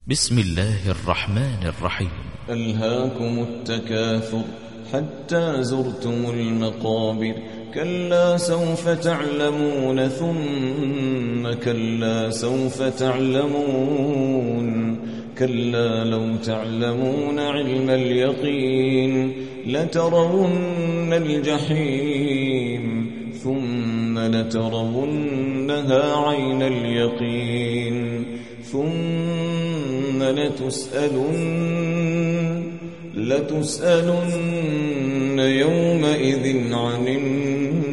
بسم الله الرحمن الرحيم. ألهاكم التكاثر حتى زرتم المقابر، كلا سوف تعلمون ثم كلا سوف تعلمون، كلا لو تعلمون علم اليقين لترون الجحيم ثم لترونها عين اليقين ثم لتسألن يومئذ عن النعيم.